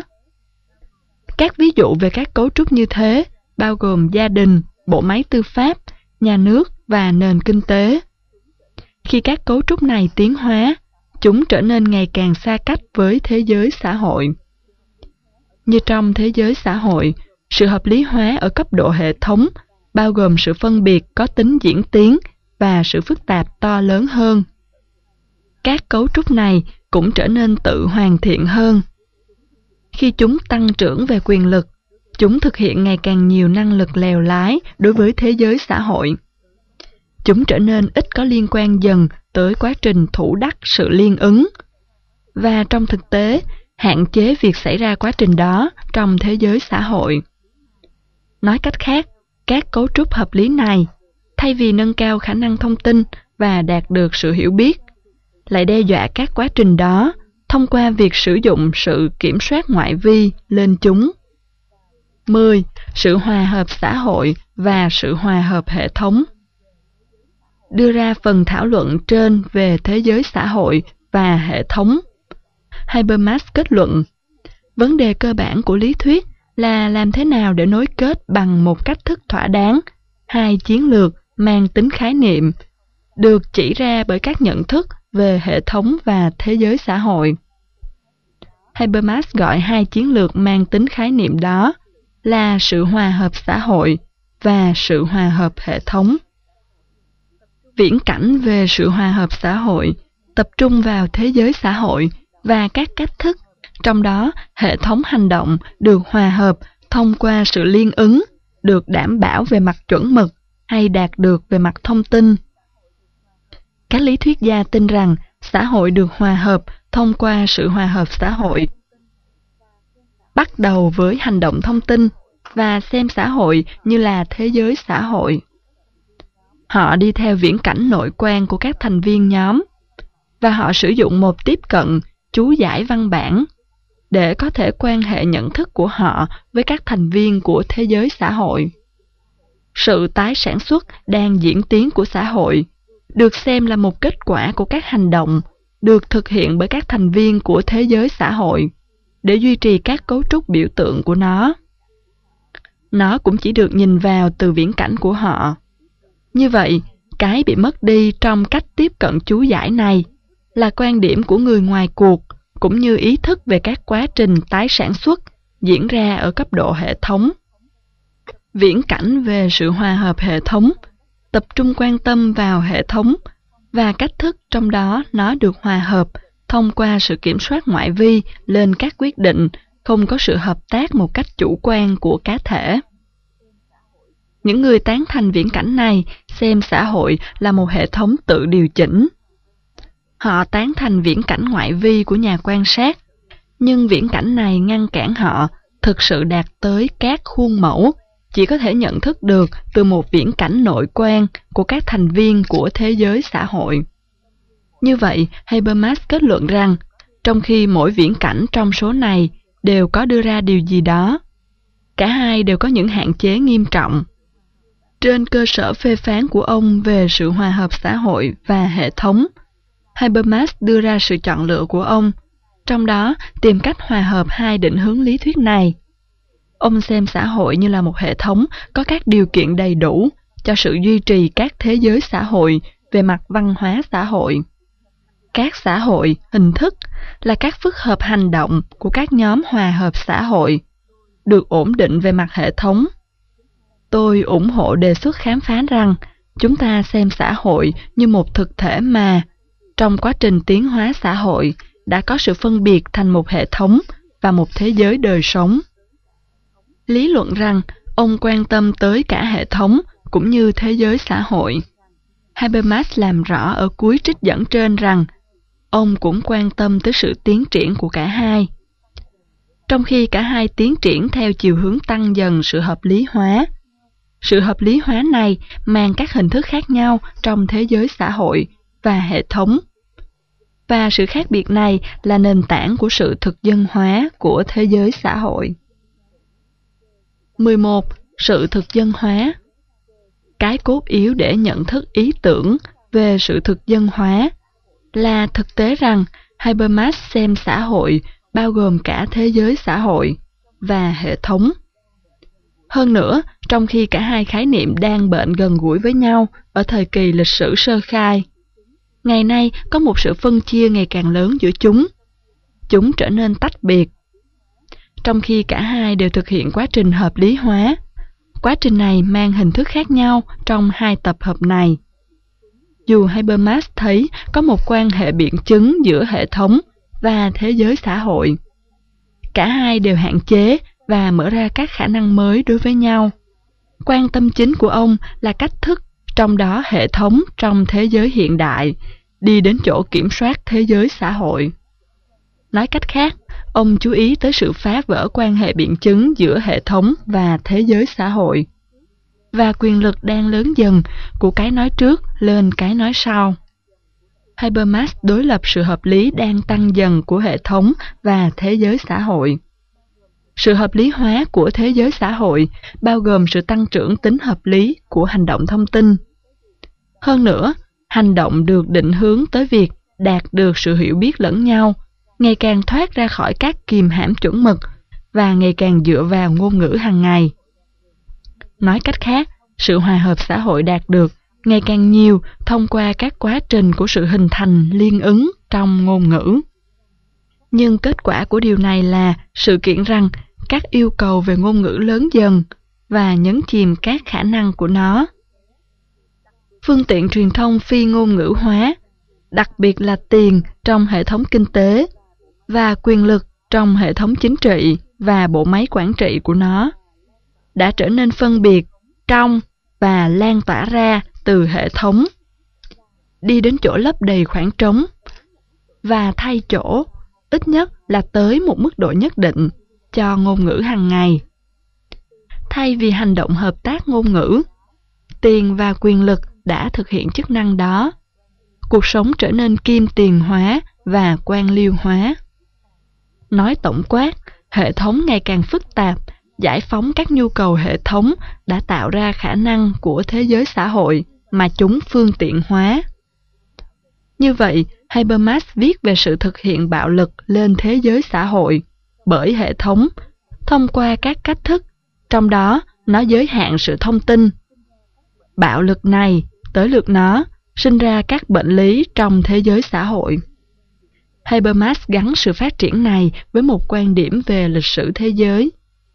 Các ví dụ về các cấu trúc như thế bao gồm gia đình, bộ máy tư pháp, nhà nước và nền kinh tế. Khi các cấu trúc này tiến hóa, chúng trở nên ngày càng xa cách với thế giới xã hội. Như trong thế giới xã hội, Sự hợp lý hóa ở cấp độ hệ thống bao gồm sự phân biệt có tính diễn tiến và sự phức tạp to lớn hơn. Các cấu trúc này cũng trở nên tự hoàn thiện hơn. Khi chúng tăng trưởng về quyền lực, chúng thực hiện ngày càng nhiều năng lực lèo lái đối với thế giới xã hội. Chúng trở nên ít có liên quan dần tới quá trình thủ đắc sự liên ứng, và trong thực tế, hạn chế việc xảy ra quá trình đó trong thế giới xã hội. Nói cách khác, các cấu trúc hợp lý này, thay vì nâng cao khả năng thông tin và đạt được sự hiểu biết, lại đe dọa các quá trình đó thông qua việc sử dụng sự kiểm soát ngoại vi lên chúng. 10. Sự hòa hợp xã hội và sự hòa hợp hệ thống. Đưa ra phần thảo luận trên về thế giới xã hội và hệ thống, Habermas kết luận, vấn đề cơ bản của lý thuyết là làm thế nào để nối kết bằng một cách thức thỏa đáng hai chiến lược mang tính khái niệm, được chỉ ra bởi các nhận thức về hệ thống và thế giới xã hội. Habermas gọi hai chiến lược mang tính khái niệm đó là sự hòa hợp xã hội và sự hòa hợp hệ thống. Viễn cảnh về sự hòa hợp xã hội tập trung vào thế giới xã hội và các cách thức, trong đó hệ thống hành động được hòa hợp thông qua sự liên ứng, được đảm bảo về mặt chuẩn mực hay đạt được về mặt thông tin. Các lý thuyết gia tin rằng xã hội được hòa hợp thông qua sự hòa hợp xã hội, bắt đầu với hành động thông tin và xem xã hội như là thế giới xã hội. Họ đi theo viễn cảnh nội quan của các thành viên nhóm, và họ sử dụng một tiếp cận chú giải văn bản để có thể quan hệ nhận thức của họ với các thành viên của thế giới xã hội. Sự tái sản xuất đang diễn tiến của xã hội được xem là một kết quả của các hành động được thực hiện bởi các thành viên của thế giới xã hội để duy trì các cấu trúc biểu tượng của nó. Nó cũng chỉ được nhìn vào từ viễn cảnh của họ. Như vậy, cái bị mất đi trong cách tiếp cận chú giải này là quan điểm của người ngoài cuộc, cũng như ý thức về các quá trình tái sản xuất diễn ra ở cấp độ hệ thống. Viễn cảnh về sự hòa hợp hệ thống tập trung quan tâm vào hệ thống và cách thức trong đó nó được hòa hợp thông qua sự kiểm soát ngoại vi lên các quyết định, không có sự hợp tác một cách chủ quan của cá thể. Những người tán thành viễn cảnh này xem xã hội là một hệ thống tự điều chỉnh. Họ tán thành viễn cảnh ngoại vi của nhà quan sát, nhưng viễn cảnh này ngăn cản họ thực sự đạt tới các khuôn mẫu chỉ có thể nhận thức được từ một viễn cảnh nội quan của các thành viên của thế giới xã hội. Như vậy, Habermas kết luận rằng, trong khi mỗi viễn cảnh trong số này đều có đưa ra điều gì đó, cả hai đều có những hạn chế nghiêm trọng. Trên cơ sở phê phán của ông về sự hòa hợp xã hội và hệ thống, Habermas đưa ra sự chọn lựa của ông, trong đó tìm cách hòa hợp hai định hướng lý thuyết này. Ông xem xã hội như là một hệ thống có các điều kiện đầy đủ cho sự duy trì các thế giới xã hội về mặt văn hóa xã hội. Các xã hội, hình thức là các phức hợp hành động của các nhóm hòa hợp xã hội, được ổn định về mặt hệ thống. Tôi ủng hộ đề xuất khám phá rằng chúng ta xem xã hội như một thực thể mà, trong quá trình tiến hóa xã hội, đã có sự phân biệt thành một hệ thống và một thế giới đời sống. Lý luận rằng ông quan tâm tới cả hệ thống cũng như thế giới xã hội. Habermas làm rõ ở cuối trích dẫn trên rằng ông cũng quan tâm tới sự tiến triển của cả hai. Trong khi cả hai tiến triển theo chiều hướng tăng dần sự hợp lý hóa, sự hợp lý hóa này mang các hình thức khác nhau trong thế giới xã hội và hệ thống. Và sự khác biệt này là nền tảng của sự thực dân hóa của thế giới xã hội. 11. Sự thực dân hóa. Cái cốt yếu để nhận thức ý tưởng về sự thực dân hóa là thực tế rằng Habermas xem xã hội bao gồm cả thế giới xã hội và hệ thống. Hơn nữa, trong khi cả hai khái niệm đang bệnh gần gũi với nhau ở thời kỳ lịch sử sơ khai, ngày nay có một sự phân chia ngày càng lớn giữa chúng. Chúng trở nên tách biệt. trong khi cả hai đều thực hiện quá trình hợp lý hóa. Quá trình này mang hình thức khác nhau trong hai tập hợp này. Dù Habermas thấy có một quan hệ biện chứng giữa hệ thống và thế giới xã hội, cả hai đều hạn chế và mở ra các khả năng mới đối với nhau. Quan tâm chính của ông là cách thức, trong đó hệ thống trong thế giới hiện đại, đi đến chỗ kiểm soát thế giới xã hội. Nói cách khác, ông chú ý tới sự phá vỡ quan hệ biện chứng giữa hệ thống và thế giới xã hội, và quyền lực đang lớn dần của cái nói trước lên cái nói sau. Habermas đối lập sự hợp lý đang tăng dần của hệ thống và thế giới xã hội. Sự hợp lý hóa của thế giới xã hội bao gồm sự tăng trưởng tính hợp lý của hành động thông tin. Hơn nữa, hành động được định hướng tới việc đạt được sự hiểu biết lẫn nhau, ngày càng thoát ra khỏi các kìm hãm chuẩn mực và ngày càng dựa vào ngôn ngữ hàng ngày. Nói cách khác, sự hòa hợp xã hội đạt được ngày càng nhiều thông qua các quá trình của sự hình thành liên ứng trong ngôn ngữ. Nhưng kết quả của điều này là sự kiện rằng các yêu cầu về ngôn ngữ lớn dần và nhấn chìm các khả năng của nó. Phương tiện truyền thông phi ngôn ngữ hóa, đặc biệt là tiền trong hệ thống kinh tế và quyền lực trong hệ thống chính trị và bộ máy quản trị của nó, đã trở nên phân biệt trong và lan tỏa ra từ hệ thống, đi đến chỗ lấp đầy khoảng trống và thay chỗ, ít nhất là tới một mức độ nhất định, cho ngôn ngữ hàng ngày. Thay vì hành động hợp tác ngôn ngữ, tiền và quyền lực đã thực hiện chức năng đó. Cuộc sống trở nên kim tiền hóa và quan liêu hóa. Nói tổng quát, hệ thống ngày càng phức tạp, giải phóng các nhu cầu hệ thống đã tạo ra khả năng của thế giới xã hội mà chúng phương tiện hóa. Như vậy, Habermas viết về sự thực hiện bạo lực lên thế giới xã hội bởi hệ thống, thông qua các cách thức, trong đó nó giới hạn sự thông tin. Bạo lực này, tới lượt nó, sinh ra các bệnh lý trong thế giới xã hội. Habermas gắn sự phát triển này với một quan điểm về lịch sử thế giới.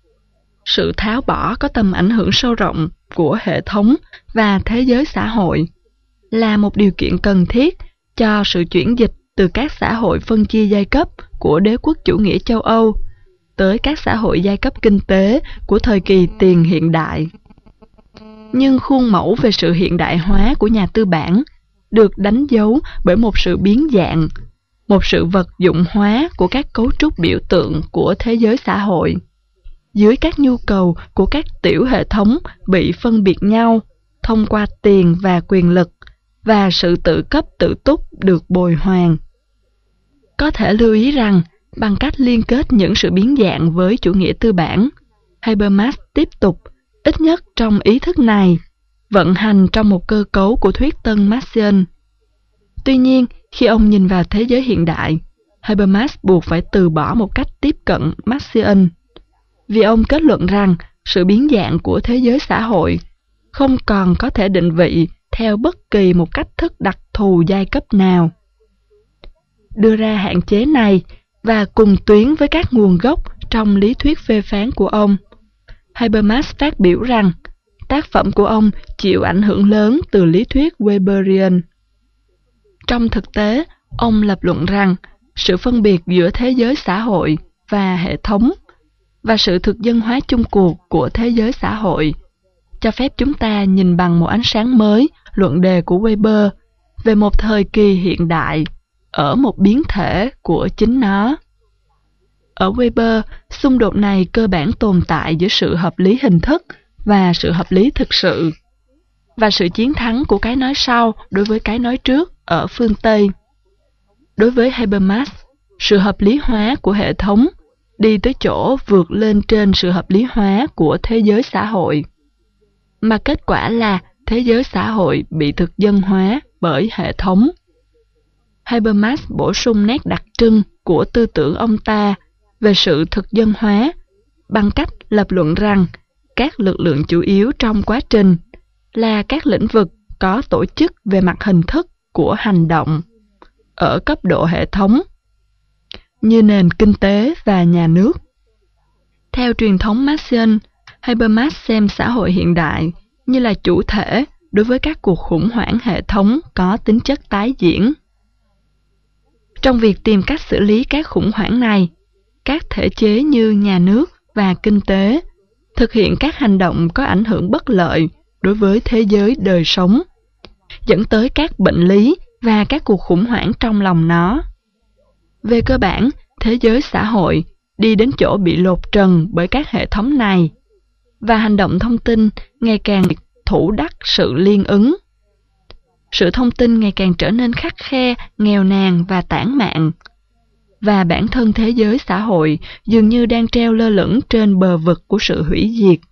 Sự tháo bỏ có tầm ảnh hưởng sâu rộng của hệ thống và thế giới xã hội là một điều kiện cần thiết cho sự chuyển dịch từ các xã hội phân chia giai cấp của đế quốc chủ nghĩa châu Âu tới các xã hội giai cấp kinh tế của thời kỳ tiền hiện đại. Nhưng khuôn mẫu về sự hiện đại hóa của nhà tư bản được đánh dấu bởi một sự biến dạng, một sự vật dụng hóa của các cấu trúc biểu tượng của thế giới xã hội, dưới các nhu cầu của các tiểu hệ thống bị phân biệt nhau thông qua tiền và quyền lực, và sự tự cấp tự túc được bồi hoàn. Có thể lưu ý rằng, bằng cách liên kết những sự biến dạng với chủ nghĩa tư bản, Habermas tiếp tục, ít nhất trong ý thức này, vận hành trong một cơ cấu của thuyết tân Marxian. Tuy nhiên, khi ông nhìn vào thế giới hiện đại, Habermas buộc phải từ bỏ một cách tiếp cận Marxian, vì ông kết luận rằng sự biến dạng của thế giới xã hội không còn có thể định vị theo bất kỳ một cách thức đặc thù giai cấp nào. Đưa ra hạn chế này và cùng tuyến với các nguồn gốc trong lý thuyết phê phán của ông, Habermas phát biểu rằng tác phẩm của ông chịu ảnh hưởng lớn từ lý thuyết Weberian. Trong thực tế, ông lập luận rằng sự phân biệt giữa thế giới xã hội và hệ thống và sự thực dân hóa chung cuộc của thế giới xã hội cho phép chúng ta nhìn bằng một ánh sáng mới luận đề của Weber về một thời kỳ hiện đại ở một biến thể của chính nó. Ở Weber, xung đột này cơ bản tồn tại giữa sự hợp lý hình thức và sự hợp lý thực sự, và sự chiến thắng của cái nói sau đối với cái nói trước ở phương Tây. Đối với Habermas, sự hợp lý hóa của hệ thống đi tới chỗ vượt lên trên sự hợp lý hóa của thế giới xã hội, mà kết quả là thế giới xã hội bị thực dân hóa bởi hệ thống. Habermas bổ sung nét đặc trưng của tư tưởng ông ta về sự thực dân hóa bằng cách lập luận rằng các lực lượng chủ yếu trong quá trình là các lĩnh vực có tổ chức về mặt hình thức của hành động ở cấp độ hệ thống, như nền kinh tế và nhà nước. Theo truyền thống Marxian, Habermas xem xã hội hiện đại như là chủ thể đối với các cuộc khủng hoảng hệ thống có tính chất tái diễn. Trong việc tìm cách xử lý các khủng hoảng này, các thể chế như nhà nước và kinh tế thực hiện các hành động có ảnh hưởng bất lợi đối với thế giới đời sống, dẫn tới các bệnh lý và các cuộc khủng hoảng trong lòng nó. Về cơ bản, thế giới xã hội đi đến chỗ bị lột trần bởi các hệ thống này, và hành động thông tin ngày càng thủ đắc sự liên ứng. Sự thông tin ngày càng trở nên khắt khe, nghèo nàn và tản mạn, và bản thân thế giới xã hội dường như đang treo lơ lửng trên bờ vực của sự hủy diệt.